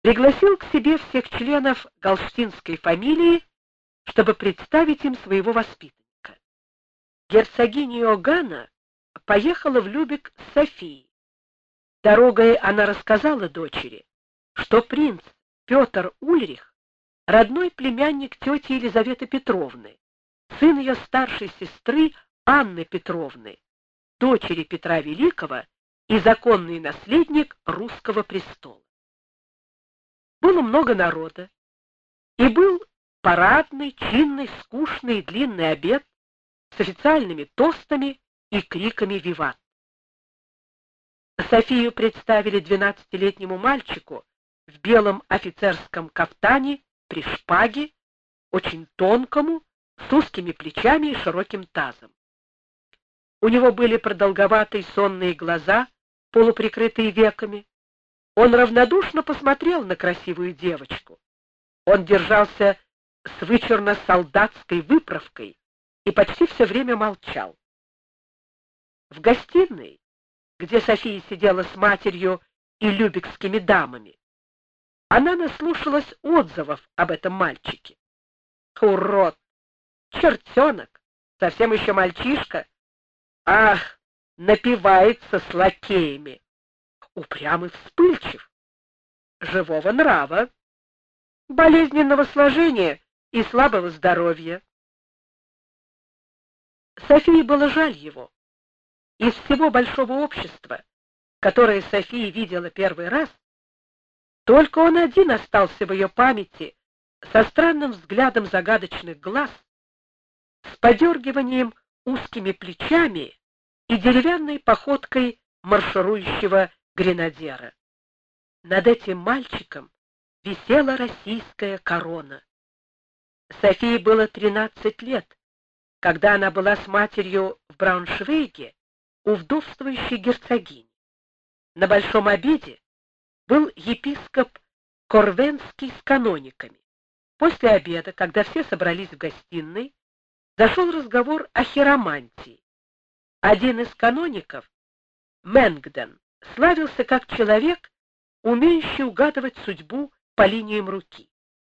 пригласил к себе всех членов галштинской фамилии, чтобы представить им своего воспитанника. Герцогиня Иоганна поехала в Любек с Софией. Дорогой она рассказала дочери, что принц Петр Ульрих — родной племянник тети Елизаветы Петровны, сын ее старшей сестры Анны Петровны, дочери Петра Великого и законный наследник русского престола. Было много народа, и был парадный, чинный, скучный и длинный обед с официальными тостами и криками «Виват!». Софию представили 12-летнему мальчику в белом офицерском кафтане при шпаге, очень тонкому, с узкими плечами и широким тазом. У него были продолговатые сонные глаза, полуприкрытые веками. Он равнодушно посмотрел на красивую девочку. Он держался с вычурно-солдатской выправкой и почти все время молчал. В гостиной, где София сидела с матерью и любекскими дамами, она наслушалась отзывов об этом мальчике. Урод! Чертенок! Совсем еще мальчишка! Ах, напивается с лакеями! Упрям и вспыльчив, живого нрава, болезненного сложения и слабого здоровья. Софии было жаль его. Из всего большого общества, которое София видела первый раз, только он один остался в ее памяти со странным взглядом загадочных глаз, с подергиванием узкими плечами и деревянной походкой марширующего гренадера. Над этим мальчиком висела российская корона. Софии было 13 лет, когда она была с матерью в Брауншвейге у вдовствующей герцогини. На большом обеде был епископ Корвенский с канониками. После обеда, когда все собрались в гостиной, зашел разговор о хиромантии. Один из каноников, Менгден, славился как человек, умеющий угадывать судьбу по линиям руки.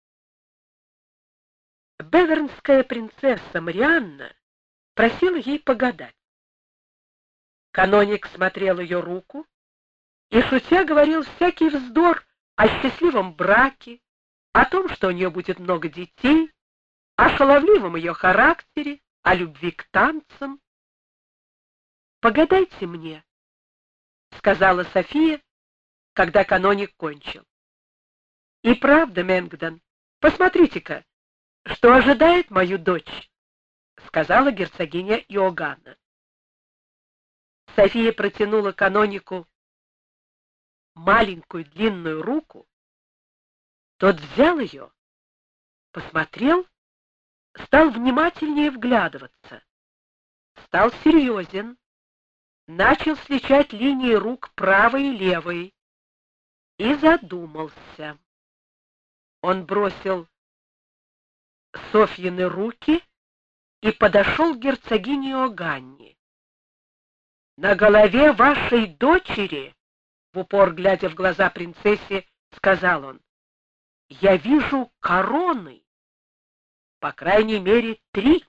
Бевернская принцесса Марианна просила ей погадать. Каноник смотрел ее руку и, шутя, говорил всякий вздор о счастливом браке, о том, что у нее будет много детей, о шаловливом ее характере, о любви к танцам. «Погадайте мне», — сказала София, когда каноник кончил. «И правда, Менгден, посмотрите-ка, что ожидает мою дочь», — сказала герцогиня Иоганна. София протянула канонику маленькую длинную руку. Тот взял ее, посмотрел, стал внимательнее вглядываться, стал серьезен, начал сличать линии рук правой и левой и задумался. Он бросил Софьины руки и подошел к герцогине Иоганне. «На голове вашей дочери, в упор глядя в глаза принцессе, сказал он, я вижу короны, по крайней мере 3.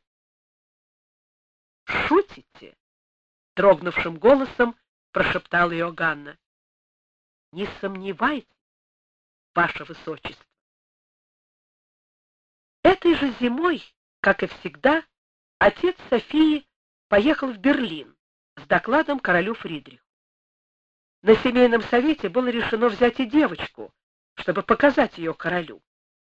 Шутите? Дрогнувшим голосом прошептала Иоганна. Не сомневайтесь, ваше высочество. Этой же зимой, как и всегда, отец Софии поехал в Берлин с докладом королю Фридриху. На семейном совете было решено взять и девочку, чтобы показать ее королю.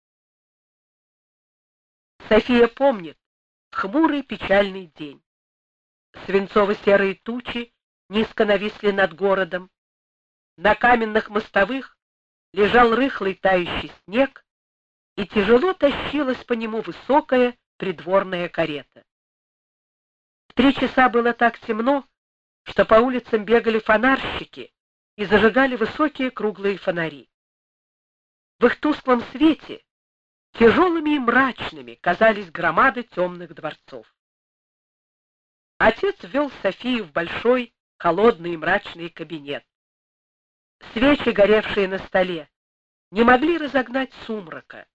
София помнит хмурый печальный день. Свинцово-серые тучи низко нависли над городом. На каменных мостовых лежал рыхлый тающий снег, и тяжело тащилась по нему высокая придворная карета. В 3 часа было так темно, что по улицам бегали фонарщики и зажигали высокие круглые фонари. В их тусклом свете тяжелыми и мрачными казались громады темных дворцов. Отец ввел Софию в большой, холодный и мрачный кабинет. Свечи, горевшие на столе, не могли разогнать сумрака.